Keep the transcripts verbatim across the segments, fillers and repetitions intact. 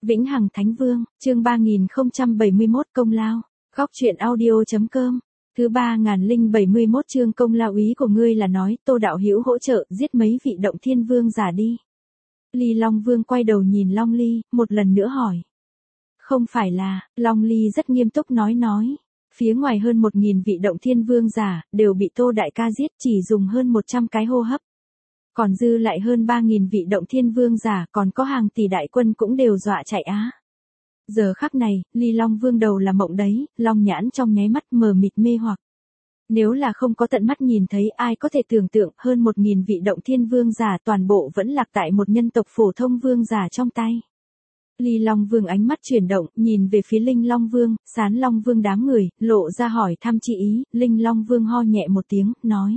Vĩnh Hằng Thánh Vương, chương ba nghìn không trăm bảy mươi mốt công lao, góc truyện audio.com, thứ ba nghìn bảy mươi mốt chương công lao. Ý của ngươi là nói Tô đạo hữu hỗ trợ giết mấy vị động thiên vương giả đi. Ly Long Vương quay đầu nhìn Long Ly, một lần nữa hỏi. Không phải là, Long Ly rất nghiêm túc nói nói. Phía ngoài hơn một nghìn vị động thiên vương giả, đều bị Tô đại ca giết chỉ dùng hơn một trăm cái hô hấp. Còn dư lại hơn ba nghìn vị động thiên vương giả, còn có hàng tỷ đại quân cũng đều dọa chạy á. Giờ khắc này, Ly Long Vương đầu là mộng đấy, long nhãn trong nháy mắt mờ mịt mê hoặc. Nếu là không có tận mắt nhìn thấy, ai có thể tưởng tượng hơn một nghìn vị động thiên vương giả toàn bộ vẫn lạc tại một nhân tộc phổ thông vương giả trong tay. Ly Long Vương ánh mắt chuyển động, nhìn về phía Linh Long Vương, Sán Long Vương đám người, lộ ra hỏi thăm chi ý. Linh Long Vương ho nhẹ một tiếng, nói.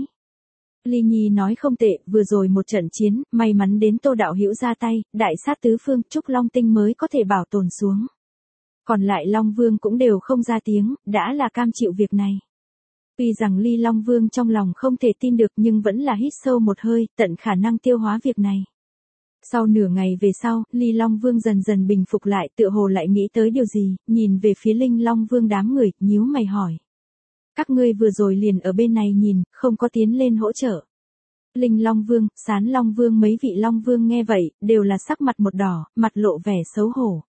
Ly Nhi nói không tệ, vừa rồi một trận chiến, may mắn đến Tô đạo hữu ra tay, đại sát tứ phương, Trúc Long Tinh mới có thể bảo tồn xuống. Còn lại Long Vương cũng đều không ra tiếng, đã là cam chịu việc này. Tuy rằng Ly Long Vương trong lòng không thể tin được nhưng vẫn là hít sâu một hơi, tận khả năng tiêu hóa việc này. Sau nửa ngày về sau, Ly Long Vương dần dần bình phục lại, tựa hồ lại nghĩ tới điều gì, nhìn về phía Linh Long Vương đám người, nhíu mày hỏi. Các ngươi vừa rồi liền ở bên này nhìn, không có tiến lên hỗ trợ. Linh Long Vương, Sán Long Vương mấy vị Long Vương nghe vậy, đều là sắc mặt một đỏ, mặt lộ vẻ xấu hổ.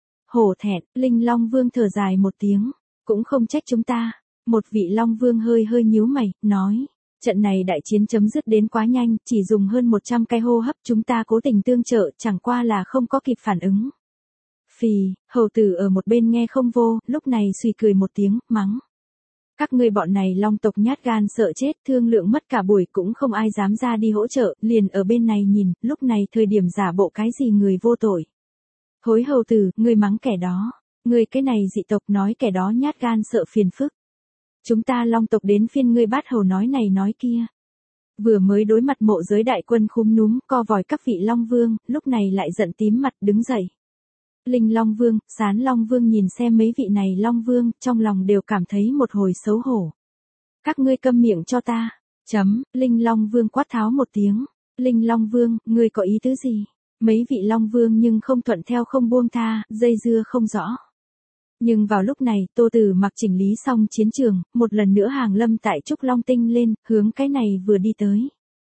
Hổ thẹn, Linh Long Vương thở dài một tiếng, cũng không trách chúng ta. Một vị Long Vương hơi hơi nhíu mày, nói. Trận này đại chiến chấm dứt đến quá nhanh, chỉ dùng hơn một trăm cái hô hấp, chúng ta cố tình tương trợ, chẳng qua là không có kịp phản ứng. Phì, hầu tử ở một bên nghe không vô, lúc này suy cười một tiếng, mắng. Các ngươi bọn này Long tộc nhát gan sợ chết, thương lượng mất cả buổi cũng không ai dám ra đi hỗ trợ, liền ở bên này nhìn, lúc này thời điểm giả bộ cái gì người vô tội. Hối hầu tử, ngươi mắng kẻ đó, ngươi cái này dị tộc nói kẻ đó nhát gan sợ phiền phức. Chúng ta Long tộc đến phiên ngươi bát hầu nói này nói kia. Vừa mới đối mặt mộ giới đại quân khúm núm, co vòi các vị Long Vương, lúc này lại giận tím mặt đứng dậy. Linh Long Vương, Sán Long Vương nhìn xem mấy vị này Long Vương, trong lòng đều cảm thấy một hồi xấu hổ. Các ngươi câm miệng cho ta. Chấm, Linh Long Vương quát tháo một tiếng. Linh Long Vương, ngươi có ý tứ gì? Mấy vị Long Vương nhưng không thuận theo không buông tha, dây dưa không rõ. Nhưng vào lúc này, Tô Tử Mặc chỉnh lý xong chiến trường, một lần nữa hàng lâm tại Trúc Long Tinh lên, hướng cái này vừa đi tới.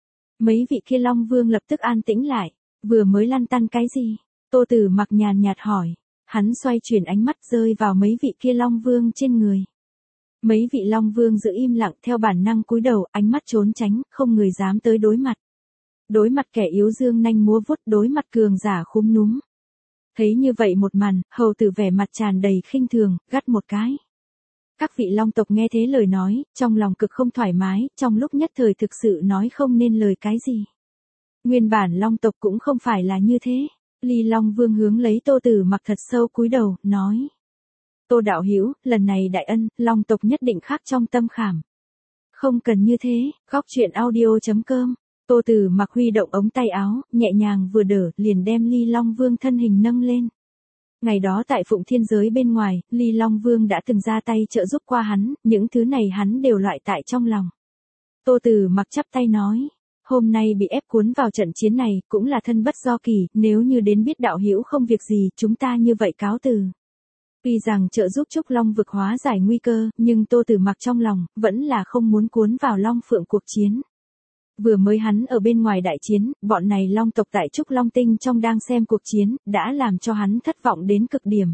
Mấy vị kia Long Vương lập tức an tĩnh lại, vừa mới lăn tăn cái gì? Tô Tử Mặc nhàn nhạt hỏi, hắn xoay chuyển ánh mắt rơi vào mấy vị kia Long Vương trên người. Mấy vị Long Vương giữ im lặng theo bản năng cúi đầu, ánh mắt trốn tránh, không người dám tới đối mặt. Đối mặt kẻ yếu dương nanh múa vuốt, đối mặt cường giả khúm núm. Thấy như vậy một màn, hầu tử vẻ mặt tràn đầy khinh thường, gắt một cái. Các vị Long tộc nghe thế lời nói, trong lòng cực không thoải mái, trong lúc nhất thời thực sự nói không nên lời cái gì. Nguyên bản Long tộc cũng không phải là như thế. Ly Long Vương hướng lấy Tô Tử Mặc thật sâu cúi đầu, nói. Tô đạo hữu, lần này đại ân, Long tộc nhất định khắc trong tâm khảm. Không cần như thế, góc truyện audio.com. Tô Tử Mặc huy động ống tay áo, nhẹ nhàng vừa đỡ, liền đem Ly Long Vương thân hình nâng lên. Ngày đó tại Phụng Thiên giới bên ngoài, Ly Long Vương đã từng ra tay trợ giúp qua hắn, những thứ này hắn đều loại tại trong lòng. Tô Tử Mặc chắp tay nói, hôm nay bị ép cuốn vào trận chiến này, cũng là thân bất do kỳ, nếu như đến biết đạo hữu không việc gì, chúng ta như vậy cáo từ. Tuy rằng trợ giúp Trúc Long vực hóa giải nguy cơ, nhưng Tô Tử Mặc trong lòng, vẫn là không muốn cuốn vào Long Phượng cuộc chiến. Vừa mới hắn ở bên ngoài đại chiến, bọn này Long tộc tại Trúc Long Tinh trong đang xem cuộc chiến, đã làm cho hắn thất vọng đến cực điểm.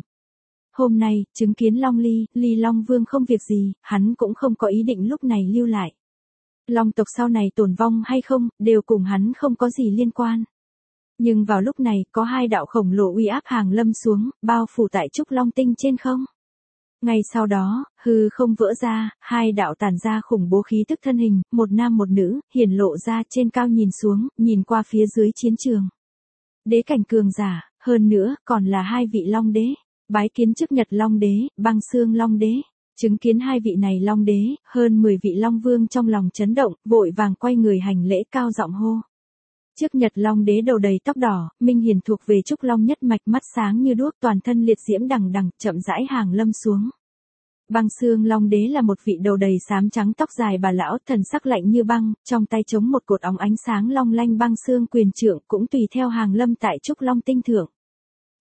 Hôm nay, chứng kiến Long Ly, Ly Long Vương không việc gì, hắn cũng không có ý định lúc này lưu lại. Long tộc sau này tổn vong hay không, đều cùng hắn không có gì liên quan. Nhưng vào lúc này, có hai đạo khổng lồ uy áp hàng lâm xuống, bao phủ tại Trúc Long Tinh trên không. Ngay sau đó, hư không vỡ ra, hai đạo tản ra khủng bố khí tức thân hình, một nam một nữ, hiển lộ ra trên cao nhìn xuống, nhìn qua phía dưới chiến trường. Đế cảnh cường giả, hơn nữa, còn là hai vị Long đế, bái kiến chức Nhật Long đế, băng xương Long đế. Chứng kiến hai vị này Long đế, hơn mười vị Long Vương trong lòng chấn động, vội vàng quay người hành lễ cao giọng hô. Trước Nhật Long đế đầu đầy tóc đỏ, minh hiển thuộc về Trúc Long nhất mạch, mắt sáng như đuốc, toàn thân liệt diễm đằng đằng, chậm rãi hàng lâm xuống. Băng xương Long đế là một vị đầu đầy xám trắng tóc dài bà lão, thần sắc lạnh như băng, trong tay chống một cột óng ánh sáng long lanh, băng xương quyền trượng cũng tùy theo hàng lâm tại Trúc Long Tinh thượng.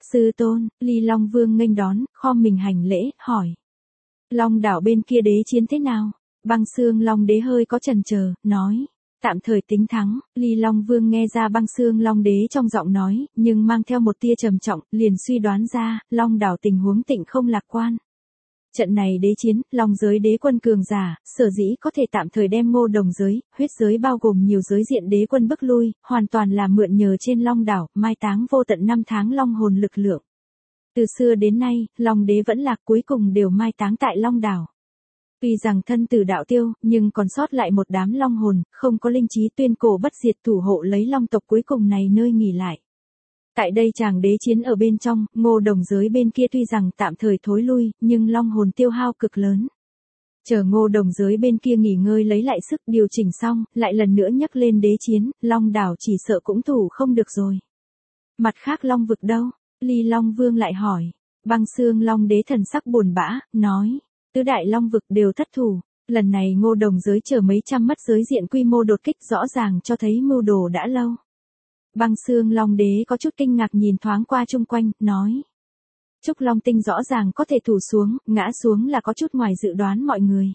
Sư tôn, Ly Long Vương nghênh đón, khom mình hành lễ, hỏi. Long đảo bên kia đế chiến thế nào? Băng Xương Long đế hơi có chần chờ, nói. Tạm thời tính thắng. Ly Long Vương nghe ra Băng Xương Long đế trong giọng nói, nhưng mang theo một tia trầm trọng, liền suy đoán ra, Long đảo tình huống tịnh không lạc quan. Trận này đế chiến, Long giới đế quân cường giả, sở dĩ có thể tạm thời đem Ngô Đồng giới, huyết giới bao gồm nhiều giới diện đế quân bức lui, hoàn toàn là mượn nhờ trên Long đảo, mai táng vô tận năm tháng long hồn lực lượng. Từ xưa đến nay, Long đế vẫn lạc cuối cùng đều mai táng tại Long đảo. Tuy rằng thân tử đạo tiêu, nhưng còn sót lại một đám long hồn, không có linh trí tuyên cổ bất diệt thủ hộ lấy long tộc cuối cùng này nơi nghỉ lại. Tại đây chàng đế chiến ở bên trong, Ngô Đồng giới bên kia tuy rằng tạm thời thối lui, nhưng long hồn tiêu hao cực lớn. Chờ Ngô Đồng giới bên kia nghỉ ngơi lấy lại sức điều chỉnh xong, lại lần nữa nhấc lên đế chiến, Long đảo chỉ sợ cũng thủ không được rồi. Mặt khác Long vực đâu? Ly Long Vương lại hỏi. Băng Xương Long đế thần sắc buồn bã, nói. Tứ đại Long vực đều thất thủ. Lần này Ngô Đồng giới chờ mấy trăm mất giới diện quy mô đột kích rõ ràng cho thấy mưu đồ đã lâu. Băng Xương Long đế có chút kinh ngạc nhìn thoáng qua chung quanh, nói. Trúc Long tinh rõ ràng có thể thủ xuống, ngã xuống là có chút ngoài dự đoán mọi người.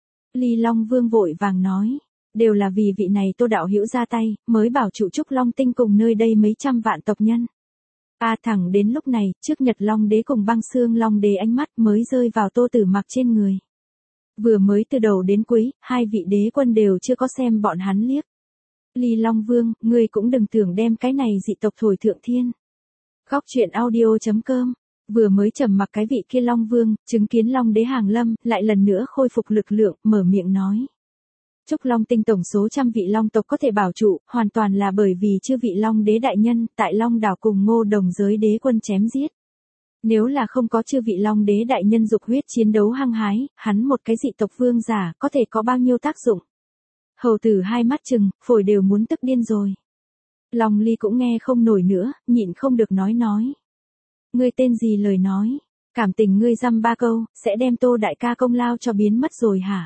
Ly Long Vương vội vàng nói. Đều là vì vị này Tô đạo hữu ra tay, mới bảo trụ Trúc Long tinh cùng nơi đây mấy trăm vạn tộc nhân. A à, thẳng đến lúc này, trước Nhật Long đế cùng Băng Xương Long đế ánh mắt mới rơi vào Tô Tử Mặc trên người. Vừa mới từ đầu đến cuối, hai vị đế quân đều chưa có xem bọn hắn liếc. Ly Long Vương, ngươi cũng đừng tưởng đem cái này dị tộc thổi thượng thiên. Khóc chuyện audio chấm com. Vừa mới trầm mặc cái vị kia Long Vương, chứng kiến Long đế hàng lâm, lại lần nữa khôi phục lực lượng, mở miệng nói. Trúc Long tinh tổng số trăm vị Long tộc có thể bảo trụ, hoàn toàn là bởi vì chư vị Long đế đại nhân, tại Long đảo cùng Ngô Đồng giới đế quân chém giết. Nếu là không có chư vị Long đế đại nhân dục huyết chiến đấu hăng hái, hắn một cái dị tộc vương giả, có thể có bao nhiêu tác dụng. Hầu tử hai mắt chừng, phổi đều muốn tức điên rồi. Long Ly cũng nghe không nổi nữa, nhịn không được nói nói. Ngươi tên gì lời nói, cảm tình ngươi dăm ba câu, sẽ đem Tô đại ca công lao cho biến mất rồi hả?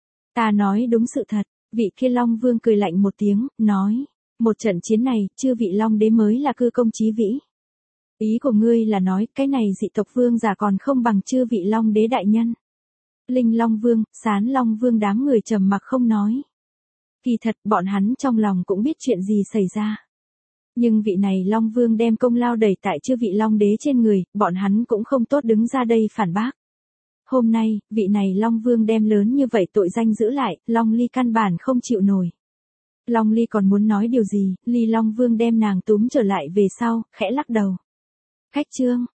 Ta nói đúng sự thật, vị kia Long Vương cười lạnh một tiếng, nói. Một trận chiến này, chư vị Long đế mới là cư công chí vĩ. Ý của ngươi là nói, cái này dị tộc vương giả còn không bằng chư vị Long đế đại nhân. Linh Long Vương, Sán Long Vương đám người trầm mặc không nói. Kỳ thật, bọn hắn trong lòng cũng biết chuyện gì xảy ra. Nhưng vị này Long Vương đem công lao đẩy tại chư vị Long đế trên người, bọn hắn cũng không tốt đứng ra đây phản bác. Hôm nay, vị này Long Vương đem lớn như vậy tội danh giữ lại, Long Ly căn bản không chịu nổi. Long Ly còn muốn nói điều gì, Ly Long Vương đem nàng túm trở lại về sau, khẽ lắc đầu. Khách trương,